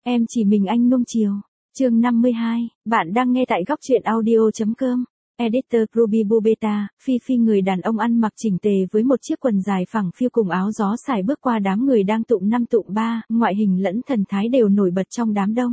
Em chỉ mình anh nuông chiều. Chương 52, bạn đang nghe tại góc truyện audio.com. Editor Ruby Bubeta, Phi Phi người đàn ông ăn mặc chỉnh tề với một chiếc quần dài phẳng phiu cùng áo gió xài bước qua đám người đang tụng năm tụng ba, ngoại hình lẫn thần thái đều nổi bật trong đám đông.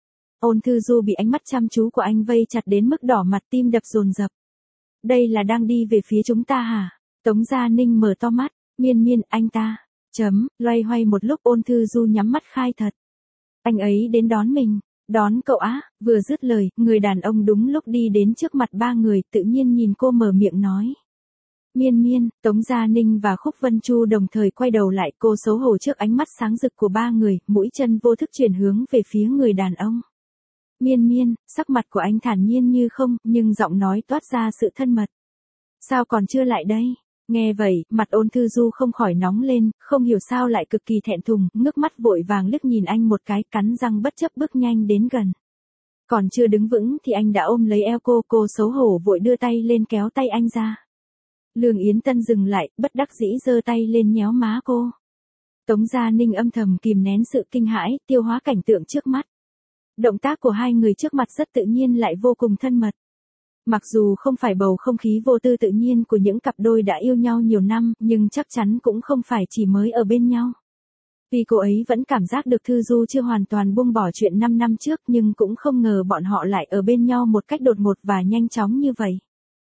Ôn Thư Du bị ánh mắt chăm chú của anh vây chặt đến mức đỏ mặt tim đập dồn dập. Đây là đang đi về phía chúng ta hả? Tống Gia Ninh mở to mắt, miên miên anh ta, loay hoay một lúc Ôn Thư Du nhắm mắt khai thật. Anh ấy đến đón mình. Đón cậu á, vừa dứt lời, người đàn ông đúng lúc đi đến trước mặt ba người, tự nhiên nhìn cô mở miệng nói. Miên miên, Tống Gia Ninh và Khúc Vân Chu đồng thời quay đầu lại, cô xấu hổ trước ánh mắt sáng rực của ba người, mũi chân vô thức chuyển hướng về phía người đàn ông. Miên miên, sắc mặt của anh thản nhiên như không, nhưng giọng nói toát ra sự thân mật. Sao còn chưa lại đây? Nghe vậy, mặt Ôn Thư Du không khỏi nóng lên, không hiểu sao lại cực kỳ thẹn thùng, ngước mắt vội vàng liếc nhìn anh một cái, cắn răng bất chấp bước nhanh đến gần. Còn chưa đứng vững thì anh đã ôm lấy eo cô xấu hổ vội đưa tay lên kéo tay anh ra. Lương Yến Tân dừng lại, bất đắc dĩ giơ tay lên nhéo má cô. Tống Gia Ninh âm thầm kìm nén sự kinh hãi, tiêu hóa cảnh tượng trước mắt. Động tác của hai người trước mặt rất tự nhiên lại vô cùng thân mật. Mặc dù không phải bầu không khí vô tư tự nhiên của những cặp đôi đã yêu nhau nhiều năm, nhưng chắc chắn cũng không phải chỉ mới ở bên nhau. Vì cô ấy vẫn cảm giác được Thư Du chưa hoàn toàn buông bỏ chuyện 5 năm trước, nhưng cũng không ngờ bọn họ lại ở bên nhau một cách đột ngột và nhanh chóng như vậy.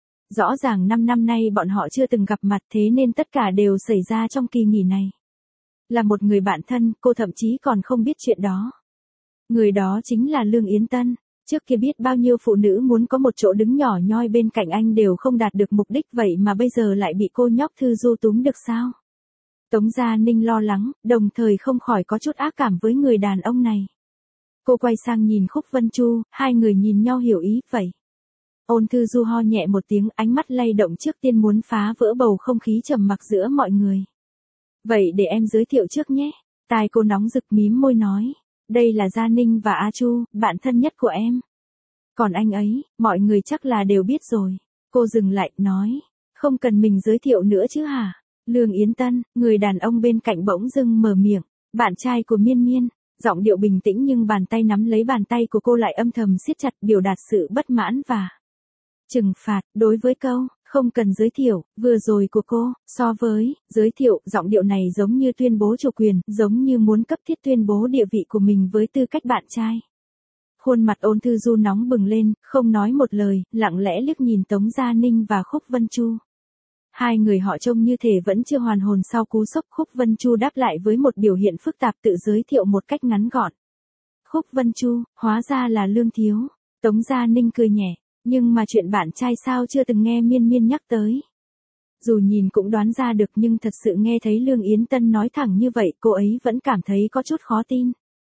Rõ ràng 5 năm nay bọn họ chưa từng gặp mặt, thế nên tất cả đều xảy ra trong kỳ nghỉ này. Là một người bạn thân, cô thậm chí còn không biết chuyện đó. Người đó chính là Lương Yến Tân. Trước kia biết bao nhiêu phụ nữ muốn có một chỗ đứng nhỏ nhoi bên cạnh anh đều không đạt được mục đích, vậy mà bây giờ lại bị cô nhóc Thư Du túm được sao? Tống Gia Ninh lo lắng, đồng thời không khỏi có chút ác cảm với người đàn ông này. Cô quay sang nhìn Khúc Vân Chu, hai người nhìn nhau hiểu ý, vậy. Ôn Thư Du ho nhẹ một tiếng, ánh mắt lay động trước tiên muốn phá vỡ bầu không khí trầm mặc giữa mọi người. Vậy để em giới thiệu trước nhé. Tai cô nóng rực mím môi nói. Đây là Gia Ninh và A Chu, bạn thân nhất của em. Còn anh ấy, mọi người chắc là đều biết rồi. Cô dừng lại, nói. Không cần mình giới thiệu nữa chứ hả? Lương Yến Tân, người đàn ông bên cạnh bỗng dưng mở miệng. Bạn trai của Miên Miên. Giọng điệu bình tĩnh nhưng bàn tay nắm lấy bàn tay của cô lại âm thầm siết chặt, biểu đạt sự bất mãn và trừng phạt. Đối với câu không cần giới thiệu vừa rồi của cô, so với giới thiệu, giọng điệu này giống như tuyên bố chủ quyền, giống như muốn cấp thiết tuyên bố địa vị của mình với tư cách bạn trai. Khuôn mặt Ôn Thư Du nóng bừng lên, không nói một lời, lặng lẽ liếc nhìn Tống Gia Ninh và Khúc Vân Chu. Hai người họ trông như thể vẫn chưa hoàn hồn sau cú sốc. Khúc Vân Chu đáp lại với một biểu hiện phức tạp, tự giới thiệu một cách ngắn gọn. Khúc Vân Chu, hóa ra là Lương thiếu. Tống Gia Ninh cười nhẹ. Nhưng mà chuyện bạn trai sao chưa từng nghe Miên Miên nhắc tới. Dù nhìn cũng đoán ra được, nhưng thật sự nghe thấy Lương Yến Tân nói thẳng như vậy, cô ấy vẫn cảm thấy có chút khó tin.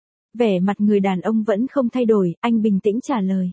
Vẻ mặt người đàn ông vẫn không thay đổi, anh bình tĩnh trả lời.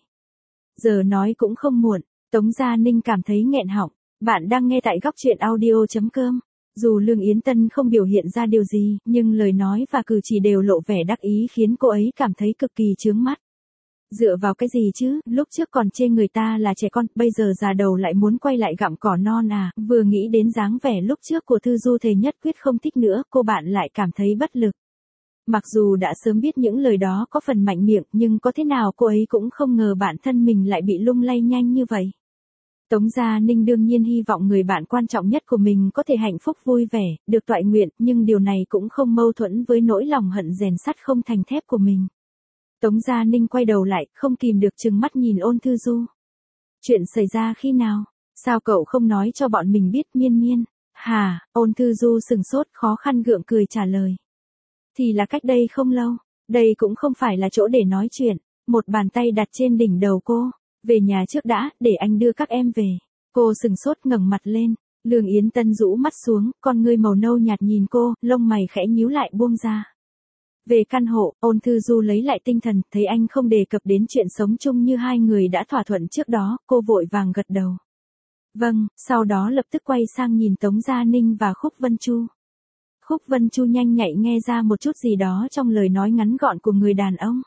Giờ nói cũng không muộn. Tống Gia Ninh cảm thấy nghẹn họng. Bạn đang nghe tại góc truyện audio.com. Dù Lương Yến Tân không biểu hiện ra điều gì, nhưng lời nói và cử chỉ đều lộ vẻ đắc ý khiến cô ấy cảm thấy cực kỳ chướng mắt. Dựa vào cái gì chứ, lúc trước còn chê người ta là trẻ con, bây giờ già đầu lại muốn quay lại gặm cỏ non à, vừa nghĩ đến dáng vẻ lúc trước của Thư Du thề nhất quyết không thích nữa, cô bạn lại cảm thấy bất lực. Mặc dù đã sớm biết những lời đó có phần mạnh miệng, nhưng có thế nào cô ấy cũng không ngờ bản thân mình lại bị lung lay nhanh như vậy. Tống Gia Ninh đương nhiên hy vọng người bạn quan trọng nhất của mình có thể hạnh phúc vui vẻ, được toại nguyện, nhưng điều này cũng không mâu thuẫn với nỗi lòng hận rèn sắt không thành thép của mình. Tống Gia Ninh quay đầu lại, không kìm được trừng mắt nhìn Ôn Thư Du. Chuyện xảy ra khi nào? Sao cậu không nói cho bọn mình biết? Miên Miên? Hả? Ôn Thư Du sừng sốt, khó khăn gượng cười trả lời. Thì là cách đây không lâu. Đây cũng không phải là chỗ để nói chuyện. Một bàn tay đặt trên đỉnh đầu cô. Về nhà trước đã, để anh đưa các em về. Cô sừng sốt ngẩng mặt lên. Lương Yến Tân rũ mắt xuống, con ngươi màu nâu nhạt nhìn cô, lông mày khẽ nhíu lại buông ra. Về căn hộ, Ôn Thư Du lấy lại tinh thần, thấy anh không đề cập đến chuyện sống chung như hai người đã thỏa thuận trước đó, cô vội vàng gật đầu. Vâng, sau đó lập tức quay sang nhìn Tống Gia Ninh và Khúc Vân Chu. Khúc Vân Chu nhanh nhạy nghe ra một chút gì đó trong lời nói ngắn gọn của người đàn ông.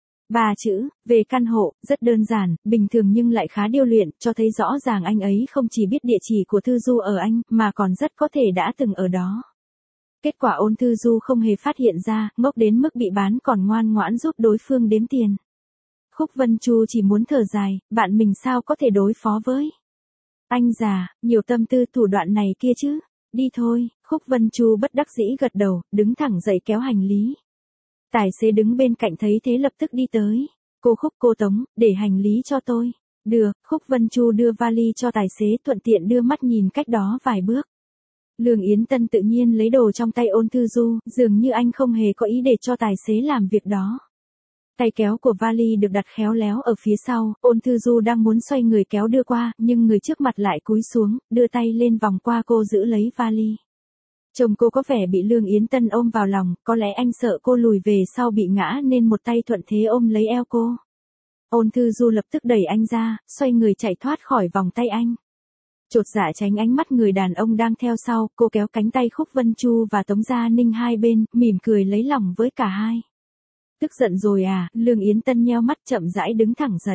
3 chữ, về căn hộ, rất đơn giản, bình thường nhưng lại khá điêu luyện, cho thấy rõ ràng anh ấy không chỉ biết địa chỉ của Thư Du ở Anh, mà còn rất có thể đã từng ở đó. Kết quả Ôn Thư Du không hề phát hiện ra, ngốc đến mức bị bán còn ngoan ngoãn giúp đối phương đếm tiền. Khúc Vân Chu chỉ muốn thở dài, bạn mình sao có thể đối phó với anh già, nhiều tâm tư thủ đoạn này kia chứ. Đi thôi, Khúc Vân Chu bất đắc dĩ gật đầu, đứng thẳng dậy kéo hành lý. Tài xế đứng bên cạnh thấy thế lập tức đi tới. Cô Khúc, cô Tống, để hành lý cho tôi. Được, Khúc Vân Chu đưa vali cho tài xế, thuận tiện đưa mắt nhìn cách đó vài bước. Lương Yến Tân tự nhiên lấy đồ trong tay Ôn Thư Du, dường như anh không hề có ý để cho tài xế làm việc đó. Tay kéo của vali được đặt khéo léo ở phía sau, Ôn Thư Du đang muốn xoay người kéo đưa qua, nhưng người trước mặt lại cúi xuống, đưa tay lên vòng qua cô giữ lấy vali. Chồng cô có vẻ bị Lương Yến Tân ôm vào lòng, có lẽ anh sợ cô lùi về sau bị ngã nên một tay thuận thế ôm lấy eo cô. Ôn Thư Du lập tức đẩy anh ra, xoay người chạy thoát khỏi vòng tay anh. Chột dạ tránh ánh mắt người đàn ông đang theo sau, cô kéo cánh tay Khúc Vân Chu và Tống Gia Ninh hai bên, mỉm cười lấy lòng với cả hai. Tức giận rồi à, Lương Yến Tân nheo mắt chậm rãi đứng thẳng dậy.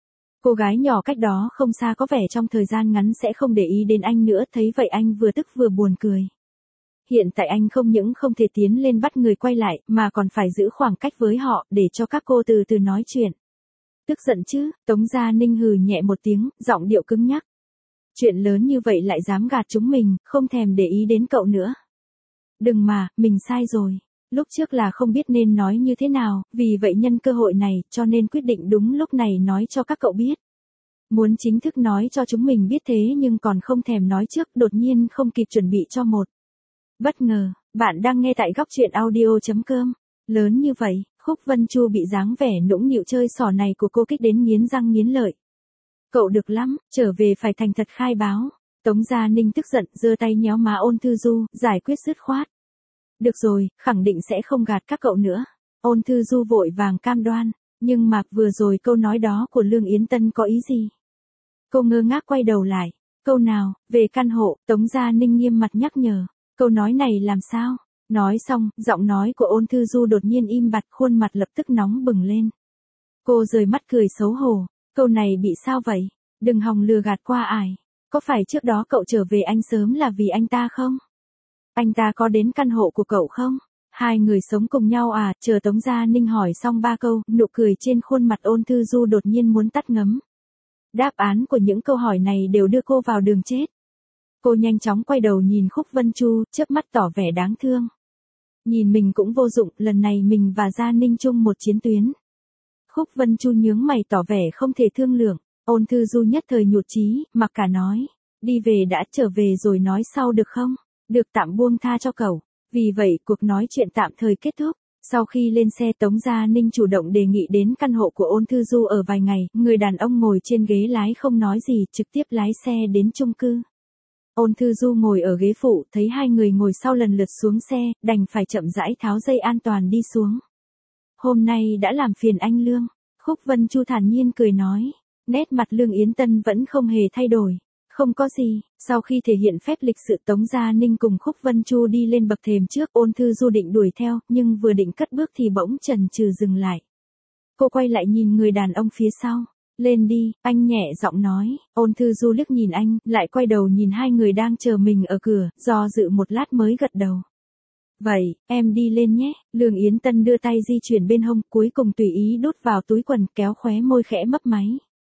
Cô gái nhỏ cách đó không xa có vẻ trong thời gian ngắn sẽ không để ý đến anh nữa, thấy vậy anh vừa tức vừa buồn cười. Hiện tại anh không những không thể tiến lên bắt người quay lại, mà còn phải giữ khoảng cách với họ, để cho các cô từ từ nói chuyện. Tức giận chứ, Tống Gia Ninh hừ nhẹ một tiếng, giọng điệu cứng nhắc. Chuyện lớn như vậy lại dám gạt chúng mình, không thèm để ý đến cậu nữa. Đừng mà, mình sai rồi. Lúc trước là không biết nên nói như thế nào, vì vậy nhân cơ hội này, cho nên quyết định đúng lúc này nói cho các cậu biết. Muốn chính thức nói cho chúng mình biết thế nhưng còn không thèm nói trước, đột nhiên không kịp chuẩn bị cho một bất ngờ. Bạn đang nghe tại góc truyện audio.com. Lớn như vậy, Khúc Vân Chu bị dáng vẻ nũng nịu chơi xỏ này của cô kích đến nghiến răng nghiến lợi. Cậu được lắm, trở về phải thành thật khai báo. Tống Gia Ninh tức giận, giơ tay nhéo má Ôn Thư Du, giải quyết dứt khoát. Được rồi, khẳng định sẽ không gạt các cậu nữa. Ôn Thư Du vội vàng cam đoan, nhưng mà vừa rồi câu nói đó của Lương Yến Tân có ý gì? Cô ngơ ngác quay đầu lại. Câu nào, về căn hộ, Tống Gia Ninh nghiêm mặt nhắc nhở. Câu nói này làm sao? Nói xong, giọng nói của Ôn Thư Du đột nhiên im bặt, khuôn mặt lập tức nóng bừng lên. Cô rời mắt cười xấu hổ. Câu này bị sao vậy? Đừng hòng lừa gạt qua ải. Có phải trước đó cậu trở về anh sớm là vì anh ta không? Anh ta có đến căn hộ của cậu không? Hai người sống cùng nhau à? Chờ Tống Gia Ninh hỏi xong ba câu, nụ cười trên khuôn mặt Ôn Thư Du đột nhiên muốn tắt ngấm. Đáp án của những câu hỏi này đều đưa cô vào đường chết. Cô nhanh chóng quay đầu nhìn Khúc Vân Chu, chớp mắt tỏ vẻ đáng thương. Nhìn mình cũng vô dụng, lần này mình và Gia Ninh chung một chiến tuyến. Khúc Vân Chu nhướng mày tỏ vẻ không thể thương lượng. Ôn Thư Du nhất thời nhụt chí, mặc cả nói. Đi về đã, trở về rồi nói sau được không? Được, tạm buông tha cho cậu. Vì vậy cuộc nói chuyện tạm thời kết thúc. Sau khi lên xe, Tống Gia Ninh chủ động đề nghị đến căn hộ của Ôn Thư Du ở vài ngày. Người đàn ông ngồi trên ghế lái không nói gì, trực tiếp lái xe đến chung cư. Ôn Thư Du ngồi ở ghế phụ, thấy hai người ngồi sau lần lượt xuống xe, đành phải chậm rãi tháo dây an toàn đi xuống. Hôm nay đã làm phiền anh Lương. Khúc Vân Chu thản nhiên cười nói. Nét mặt Lương Yến Tân vẫn không hề thay đổi. Không có gì. Sau khi thể hiện phép lịch sự, Tống Gia Ninh cùng Khúc Vân Chu đi lên bậc thềm trước. Ôn Thư Du định đuổi theo, nhưng vừa định cất bước thì bỗng chần chừ dừng lại. Cô quay lại nhìn người đàn ông phía sau. Lên đi, anh nhẹ giọng nói. Ôn Thư Du liếc nhìn anh, lại quay đầu nhìn hai người đang chờ mình ở cửa, do dự một lát mới gật đầu. Vậy, em đi lên nhé. Lương Yến Tân đưa tay di chuyển bên hông, cuối cùng tùy ý đút vào túi quần, kéo khóe môi khẽ mấp máy.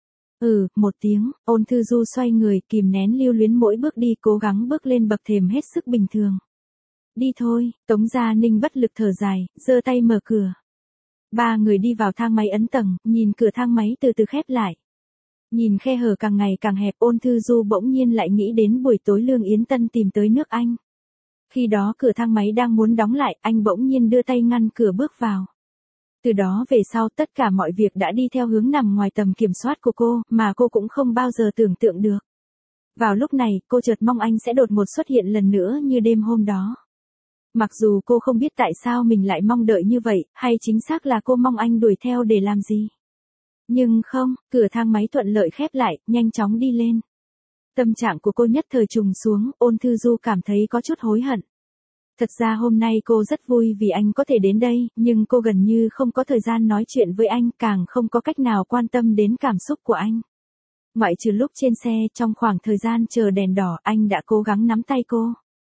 Một tiếng. Ôn Thư Du xoay người, kìm nén lưu luyến, mỗi bước đi cố gắng bước lên bậc thềm hết sức bình thường. Đi thôi. Tống Gia Ninh bất lực thở dài, giơ tay mở cửa. Ba người đi vào thang máy ấn tầng, nhìn cửa thang máy từ từ khép lại. Nhìn khe hở càng ngày càng hẹp, Ôn Thư Du bỗng nhiên lại nghĩ đến buổi tối Lương Yến Tân tìm tới nước Anh. Khi đó cửa thang máy đang muốn đóng lại, anh bỗng nhiên đưa tay ngăn cửa bước vào. Từ đó về sau tất cả mọi việc đã đi theo hướng nằm ngoài tầm kiểm soát của cô, mà cô cũng không bao giờ tưởng tượng được. Vào lúc này, cô chợt mong anh sẽ đột ngột xuất hiện lần nữa như đêm hôm đó. Mặc dù cô không biết tại sao mình lại mong đợi như vậy, hay chính xác là cô mong anh đuổi theo để làm gì. Nhưng không, cửa thang máy thuận lợi khép lại, nhanh chóng đi lên. Tâm trạng của cô nhất thời trùng xuống, Ôn Thư Du cảm thấy có chút hối hận. Thật ra hôm nay cô rất vui vì anh có thể đến đây, nhưng cô gần như không có thời gian nói chuyện với anh, càng không có cách nào quan tâm đến cảm xúc của anh. Ngoại trừ lúc trên xe, trong khoảng thời gian chờ đèn đỏ, anh đã cố gắng nắm tay cô.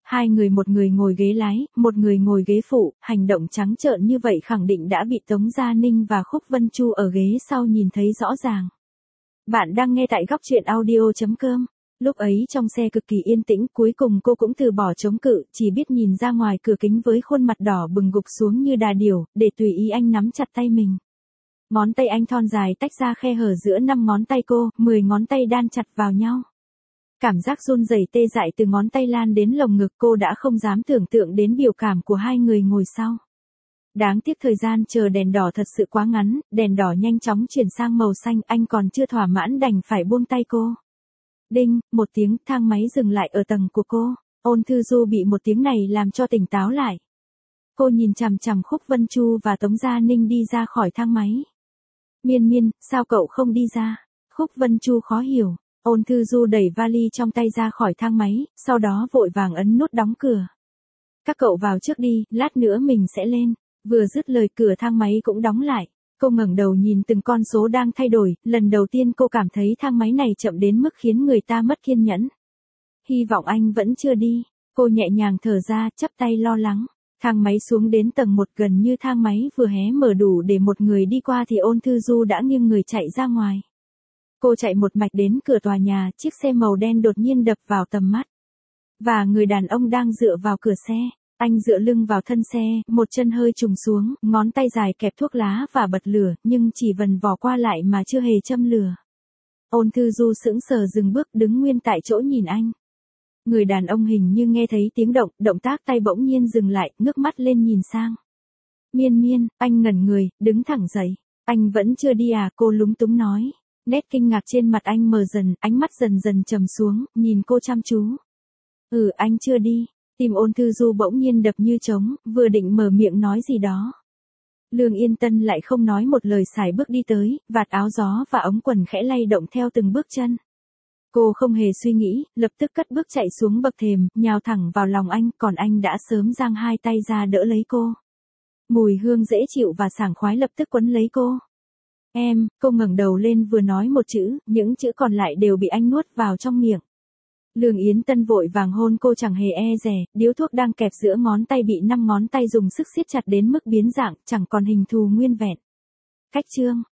Hai người, một người ngồi ghế lái, một người ngồi ghế phụ, hành động trắng trợn như vậy khẳng định đã bị Tống Gia Ninh và Khúc Vân Chu ở ghế sau nhìn thấy rõ ràng. Bạn đang nghe tại góc truyện audio.com. Lúc ấy trong xe cực kỳ yên tĩnh, cuối cùng cô cũng từ bỏ chống cự, chỉ biết nhìn ra ngoài cửa kính với khuôn mặt đỏ bừng gục xuống như đà điểu, để tùy ý anh nắm chặt tay mình. Ngón tay anh thon dài tách ra khe hở giữa 5 ngón tay cô, 10 ngón tay đan chặt vào nhau. Cảm giác run rẩy tê dại từ ngón tay lan đến lồng ngực, cô đã không dám tưởng tượng đến biểu cảm của hai người ngồi sau. Đáng tiếc thời gian chờ đèn đỏ thật sự quá ngắn, đèn đỏ nhanh chóng chuyển sang màu xanh, anh còn chưa thỏa mãn đành phải buông tay cô. Đinh, một tiếng, thang máy dừng lại ở tầng của cô. Ôn Thư Du bị một tiếng này làm cho tỉnh táo lại. Cô nhìn chằm chằm Khúc Vân Chu và Tống Gia Ninh đi ra khỏi thang máy. Miên Miên, sao cậu không đi ra? Khúc Vân Chu khó hiểu. Ôn Thư Du đẩy vali trong tay ra khỏi thang máy, sau đó vội vàng ấn nút đóng cửa. Các cậu vào trước đi, lát nữa mình sẽ lên. Vừa dứt lời cửa thang máy cũng đóng lại. Cô ngẩng đầu nhìn từng con số đang thay đổi, lần đầu tiên cô cảm thấy thang máy này chậm đến mức khiến người ta mất kiên nhẫn. Hy vọng anh vẫn chưa đi. Cô nhẹ nhàng thở ra, chắp tay lo lắng. Thang máy xuống đến tầng 1, gần như thang máy vừa hé mở đủ để một người đi qua thì Ôn Thư Du đã nghiêng người chạy ra ngoài. Cô chạy một mạch đến cửa tòa nhà, chiếc xe màu đen đột nhiên đập vào tầm mắt. Và người đàn ông đang dựa vào cửa xe. Anh dựa lưng vào thân xe, một chân hơi trùng xuống, ngón tay dài kẹp thuốc lá và bật lửa, nhưng chỉ vần vò qua lại mà chưa hề châm lửa. Ôn Thư Du sững sờ dừng bước, đứng nguyên tại chỗ nhìn anh. Người đàn ông hình như nghe thấy tiếng động, động tác tay bỗng nhiên dừng lại, ngước mắt lên nhìn sang. Miên Miên, anh ngẩn người, đứng thẳng dậy. Anh vẫn chưa đi à? Cô lúng túng nói. Nét kinh ngạc trên mặt anh mờ dần, ánh mắt dần dần trầm xuống, nhìn cô chăm chú. Anh chưa đi. Tim Ôn Thư Du bỗng nhiên đập như trống, vừa định mở miệng nói gì đó. Lương Yên Tân lại không nói một lời sải bước đi tới, vạt áo gió và ống quần khẽ lay động theo từng bước chân. Cô không hề suy nghĩ, lập tức cất bước chạy xuống bậc thềm, nhào thẳng vào lòng anh, còn anh đã sớm giang hai tay ra đỡ lấy cô. Mùi hương dễ chịu và sảng khoái lập tức quấn lấy cô. Em, cô ngẩng đầu lên vừa nói một chữ, những chữ còn lại đều bị anh nuốt vào trong miệng. Lương Yến Tân vội vàng hôn cô chẳng hề e dè, điếu thuốc đang kẹp giữa ngón tay bị 5 ngón tay dùng sức siết chặt đến mức biến dạng, chẳng còn hình thù nguyên vẹn. Cách chương